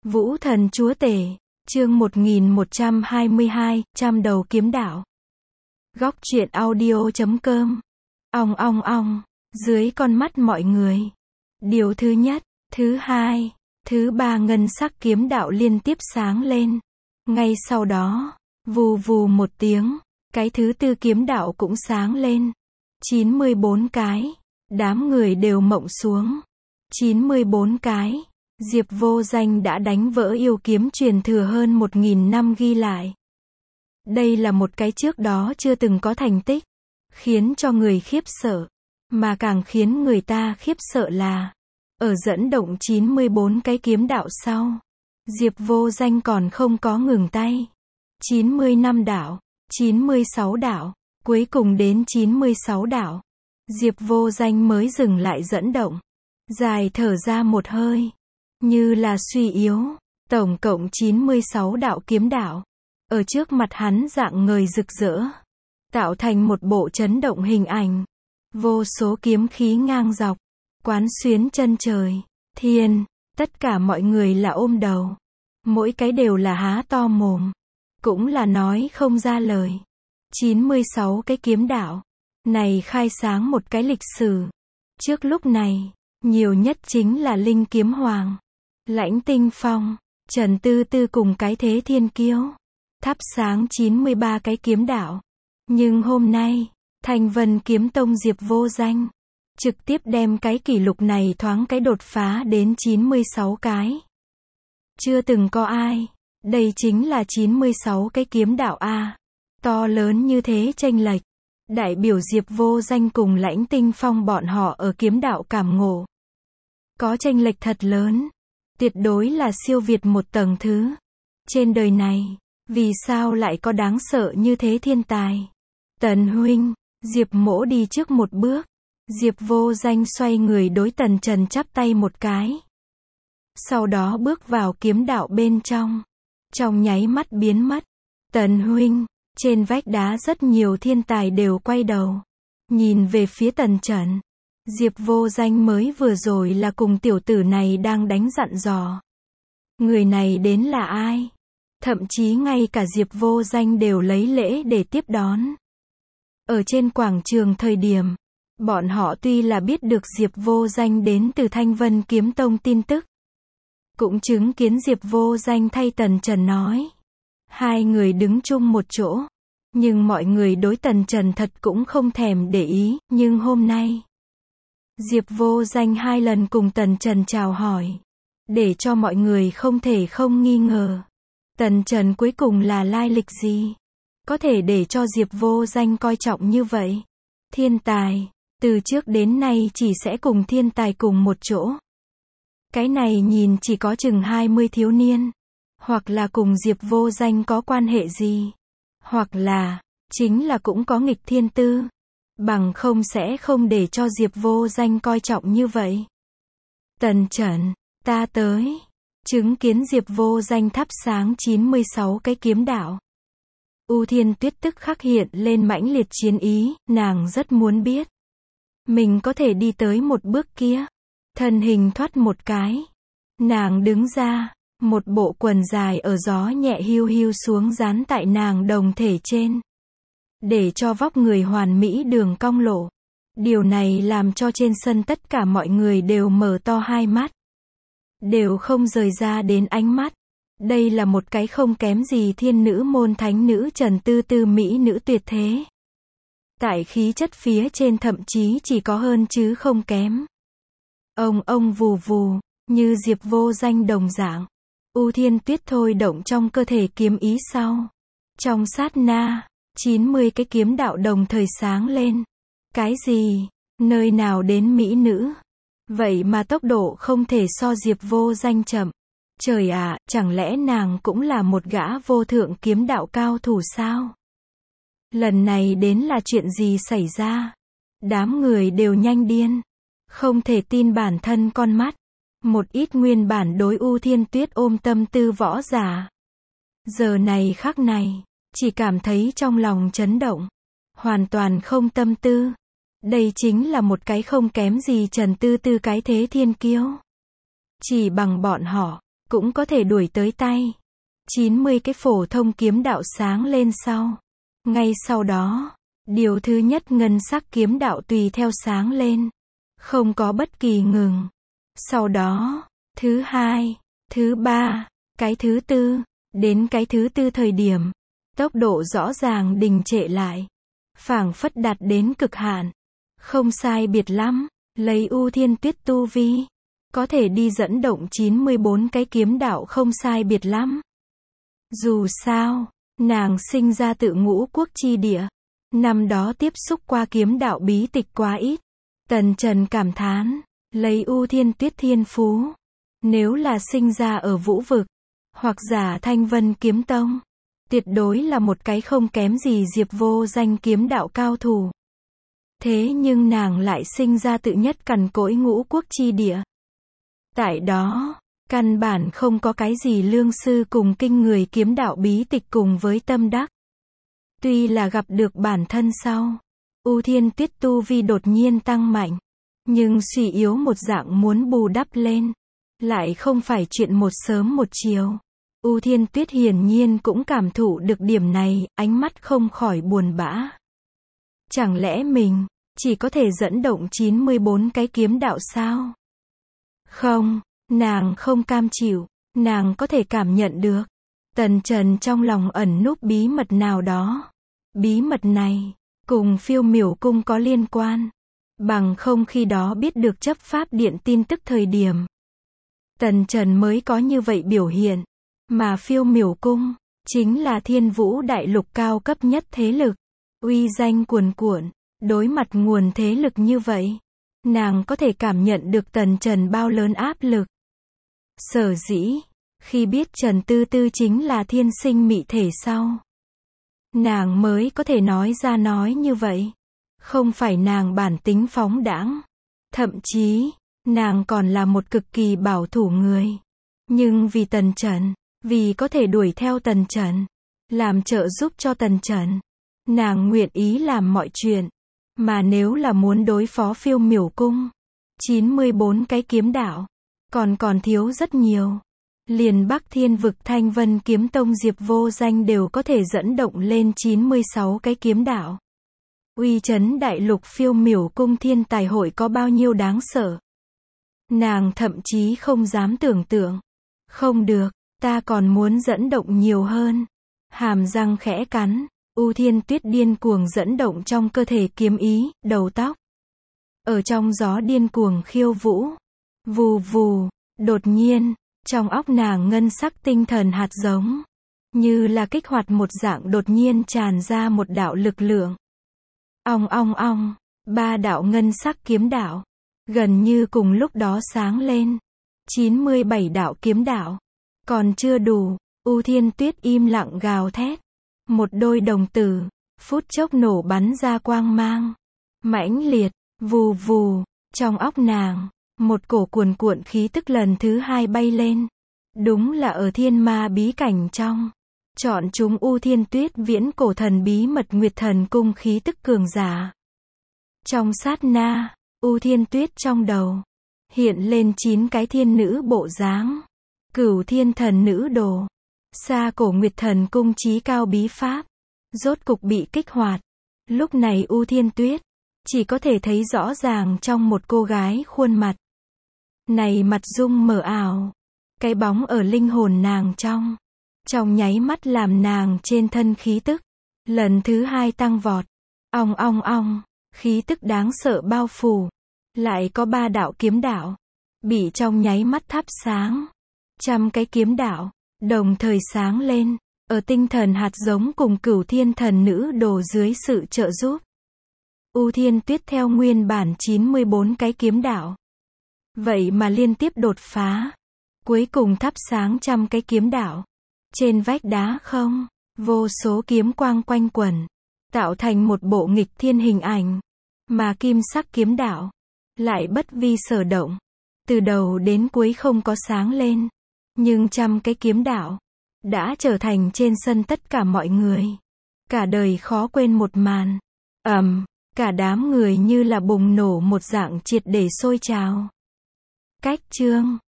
Vũ thần chúa tể, chương 1122, trăm đầu kiếm đạo. Góc truyện audio.com. Ong ong ong, dưới con mắt mọi người. Điều thứ nhất, thứ hai, thứ ba ngân sắc kiếm đạo liên tiếp sáng lên. Ngay sau đó, vù vù một tiếng, cái thứ tư kiếm đạo cũng sáng lên. 94 cái, đám người đều mộng xuống. 94 cái. Diệp Vô Danh đã đánh vỡ yêu kiếm truyền thừa hơn 1000 năm ghi lại. Đây là một cái trước đó chưa từng có thành tích, khiến cho người khiếp sợ, mà càng khiến người ta khiếp sợ là, ở dẫn động 94 cái kiếm đạo sau, Diệp Vô Danh còn không có ngừng tay. 95 đạo, 96 đạo, cuối cùng đến 96 đạo, Diệp Vô Danh mới dừng lại dẫn động, dài thở ra một hơi. Như là suy yếu, tổng cộng 96 đạo kiếm đạo, ở trước mặt hắn dạng ngời rực rỡ, tạo thành một bộ chấn động hình ảnh. Vô số kiếm khí ngang dọc, quán xuyến chân trời, thiên, tất cả mọi người là ôm đầu. Mỗi cái đều là há to mồm, cũng là nói không ra lời. 96 cái kiếm đạo, này khai sáng một cái lịch sử. Trước lúc này, nhiều nhất chính là Linh Kiếm Hoàng, Lãnh Tinh Phong, Trần Tư Tư cùng cái Thế Thiên Kiêu, thắp sáng 93 cái kiếm đạo. Nhưng hôm nay, Thanh Vân Kiếm Tông Diệp Vô Danh, trực tiếp đem cái kỷ lục này thoáng cái đột phá đến 96 cái. Chưa từng có ai, đây chính là 96 cái kiếm đạo A. To lớn như thế chênh lệch, đại biểu Diệp Vô Danh cùng Lãnh Tinh Phong bọn họ ở kiếm đạo cảm ngộ. Có chênh lệch thật lớn. Tuyệt đối là siêu việt một tầng thứ. Trên đời này, vì sao lại có đáng sợ như thế thiên tài? Tần huynh, Diệp Mỗ đi trước một bước. Diệp Vô Danh xoay người đối Tần Trần chắp tay một cái. Sau đó bước vào kiếm đạo bên trong. Trong nháy mắt biến mất. Tần huynh, trên vách đá rất nhiều thiên tài đều quay đầu. Nhìn về phía Tần Trần. Diệp Vô Danh mới vừa rồi là cùng tiểu tử này đang đánh dặn dò. Người này đến là ai? Thậm chí ngay cả Diệp Vô Danh đều lấy lễ để tiếp đón. Ở trên quảng trường thời điểm, bọn họ tuy là biết được Diệp Vô Danh đến từ Thanh Vân Kiếm Tông tin tức, cũng chứng kiến Diệp Vô Danh thay Tần Trần nói. Hai người đứng chung một chỗ, nhưng mọi người đối Tần Trần thật cũng không thèm để ý, nhưng hôm nay, Diệp Vô Danh 2 lần cùng Tần Trần chào hỏi, để cho mọi người không thể không nghi ngờ. Tần Trần cuối cùng là lai lịch gì? Có thể để cho Diệp Vô Danh coi trọng như vậy? Thiên tài, từ trước đến nay chỉ sẽ cùng thiên tài cùng một chỗ. Cái này nhìn chỉ có chừng 20 thiếu niên. Hoặc là cùng Diệp Vô Danh có quan hệ gì? Hoặc là, chính là cũng có nghịch thiên tư. Bằng không sẽ không để cho Diệp Vô Danh coi trọng như vậy. Tần Trần, ta tới. Chứng kiến Diệp Vô Danh thắp sáng 96 cái kiếm đạo. U Thiên Tuyết tức khắc hiện lên mãnh liệt chiến ý, nàng rất muốn biết. Mình có thể đi tới một bước kia. Thân hình thoát một cái. Nàng đứng ra, một bộ quần dài ở gió nhẹ hiu hiu xuống dán tại nàng đồng thể trên. Để cho vóc người hoàn mỹ đường cong lộ. Điều này làm cho trên sân tất cả mọi người đều mở to hai mắt. Đều không rời ra đến ánh mắt. Đây là một cái không kém gì thiên nữ môn thánh nữ Trần Tư Tư mỹ nữ tuyệt thế. Tại khí chất phía trên thậm chí chỉ có hơn chứ không kém. Ông vù vù, như Diệp Vô Danh đồng dạng. U Thiên Tuyết thôi động trong cơ thể kiếm ý sau. Trong sát na, 90 cái kiếm đạo đồng thời sáng lên. Cái gì? Nơi nào đến mỹ nữ? Vậy mà tốc độ không thể so Diệp Vô Danh chậm. Trời ạ, chẳng lẽ nàng cũng là một gã vô thượng kiếm đạo cao thủ sao? Lần này đến là chuyện gì xảy ra? Đám người đều nhanh điên. Không thể tin bản thân con mắt. Một ít nguyên bản đối U Thiên Tuyết ôm tâm tư võ giả. Giờ này khắc này, chỉ cảm thấy trong lòng chấn động. Hoàn toàn không tâm tư. Đây chính là một cái không kém gì Trần Tư Tư cái Thế Thiên Kiêu. Chỉ bằng bọn họ, cũng có thể đuổi tới tay. 90 cái phổ thông kiếm đạo sáng lên sau. Ngay sau đó, điều thứ nhất ngân sắc kiếm đạo tùy theo sáng lên. Không có bất kỳ ngừng. Sau đó, thứ hai, thứ ba, cái thứ tư, đến cái thứ tư thời điểm, tốc độ rõ ràng đình trệ lại. Phảng phất đạt đến cực hạn. Không sai biệt lắm, lấy U Thiên Tuyết tu vi, có thể đi dẫn động 94 cái kiếm đạo không sai biệt lắm. Dù sao, nàng sinh ra tự Ngũ Quốc chi địa. Năm đó tiếp xúc qua kiếm đạo bí tịch quá ít. Tần Trần cảm thán, lấy U Thiên Tuyết thiên phú. Nếu là sinh ra ở Vũ Vực, hoặc giả Thanh Vân Kiếm Tông, tuyệt đối là một cái không kém gì Diệp Vô Danh kiếm đạo cao thủ. Thế nhưng nàng lại sinh ra tự nhất cằn cỗi Ngũ Quốc chi địa. Tại đó, căn bản không có cái gì lương sư cùng kinh người kiếm đạo bí tịch cùng với tâm đắc. Tuy là gặp được bản thân sau, U Thiên Tuyết tu vi đột nhiên tăng mạnh, nhưng suy yếu một dạng muốn bù đắp lên, lại không phải chuyện một sớm một chiều. U Thiên Tuyết hiển nhiên cũng cảm thụ được điểm này, ánh mắt không khỏi buồn bã. Chẳng lẽ mình chỉ có thể dẫn động 94 cái kiếm đạo sao? Không, nàng không cam chịu, nàng có thể cảm nhận được. Tần Trần trong lòng ẩn núp bí mật nào đó. Bí mật này, cùng Phiêu Miểu Cung có liên quan. Bằng không khi đó biết được chấp pháp điện tin tức thời điểm. Tần Trần mới có như vậy biểu hiện. Mà Phiêu Miểu Cung, chính là Thiên Vũ Đại Lục cao cấp nhất thế lực. Uy danh cuồn cuộn, đối mặt nguồn thế lực như vậy. Nàng có thể cảm nhận được Tần Trần bao lớn áp lực. Sở dĩ, khi biết Trần Tư Tư chính là thiên sinh mị thể sau, nàng mới có thể nói ra nói như vậy. Không phải nàng bản tính phóng đãng. Thậm chí, nàng còn là một cực kỳ bảo thủ người. Nhưng vì Tần Trần, vì có thể đuổi theo Tần Trần, làm trợ giúp cho Tần Trần, nàng nguyện ý làm mọi chuyện. Mà nếu là muốn đối phó Phiêu Miểu Cung, 94 cái kiếm đạo, còn thiếu rất nhiều. Liền Bắc Thiên Vực Thanh Vân Kiếm Tông Diệp Vô Danh đều có thể dẫn động lên 96 cái kiếm đạo. Uy chấn đại lục Phiêu Miểu Cung thiên tài hội có bao nhiêu đáng sợ. Nàng thậm chí không dám tưởng tượng. Không được, ta còn muốn dẫn động nhiều hơn. Hàm răng khẽ cắn, U Thiên Tuyết điên cuồng dẫn động trong cơ thể kiếm ý, đầu tóc. Ở trong gió điên cuồng khiêu vũ. Vù vù, đột nhiên, trong óc nàng ngân sắc tinh thần hạt giống, như là kích hoạt một dạng đột nhiên tràn ra một đạo lực lượng. Ong ong ong, 3 đạo ngân sắc kiếm đạo, gần như cùng lúc đó sáng lên. 97 đạo kiếm đạo, còn chưa đủ, U Thiên Tuyết im lặng gào thét. Một đôi đồng tử, phút chốc nổ bắn ra quang mang. Mãnh liệt, vù vù, trong óc nàng, một cổ cuồn cuộn khí tức lần thứ hai bay lên. Đúng là ở thiên ma bí cảnh trong. Chọn chúng U Thiên Tuyết viễn cổ thần bí mật Nguyệt Thần Cung khí tức cường giả. Trong sát na, U Thiên Tuyết trong đầu hiện lên 9 cái thiên nữ bộ dáng. Cửu thiên thần nữ đồ. Xa cổ Nguyệt Thần Cung chí cao bí pháp. Rốt cục bị kích hoạt. Lúc này U Thiên Tuyết chỉ có thể thấy rõ ràng trong một cô gái khuôn mặt. Này mặt dung mờ ảo. Cái bóng ở linh hồn nàng trong nháy mắt làm nàng trên thân khí tức lần thứ hai tăng vọt. Ong ong ong, khí tức đáng sợ bao phủ. Lại có 3 đạo kiếm đạo bị trong nháy mắt thắp sáng. 100 cái kiếm đạo đồng thời sáng lên, ở tinh thần hạt giống cùng cửu thiên thần nữ đồ dưới sự trợ giúp. U Thiên Tuyết theo nguyên bản 94 cái kiếm đạo, vậy mà liên tiếp đột phá, cuối cùng thắp sáng 100 cái kiếm đạo. Trên vách đá không, vô số kiếm quang quanh quẩn, tạo thành một bộ nghịch thiên hình ảnh, mà kim sắc kiếm đạo lại bất vi sở động, từ đầu đến cuối không có sáng lên, nhưng 100 cái kiếm đạo đã trở thành trên sân tất cả mọi người cả đời khó quên một màn. Cả đám người như là bùng nổ một dạng triệt để sôi trào. Cách chương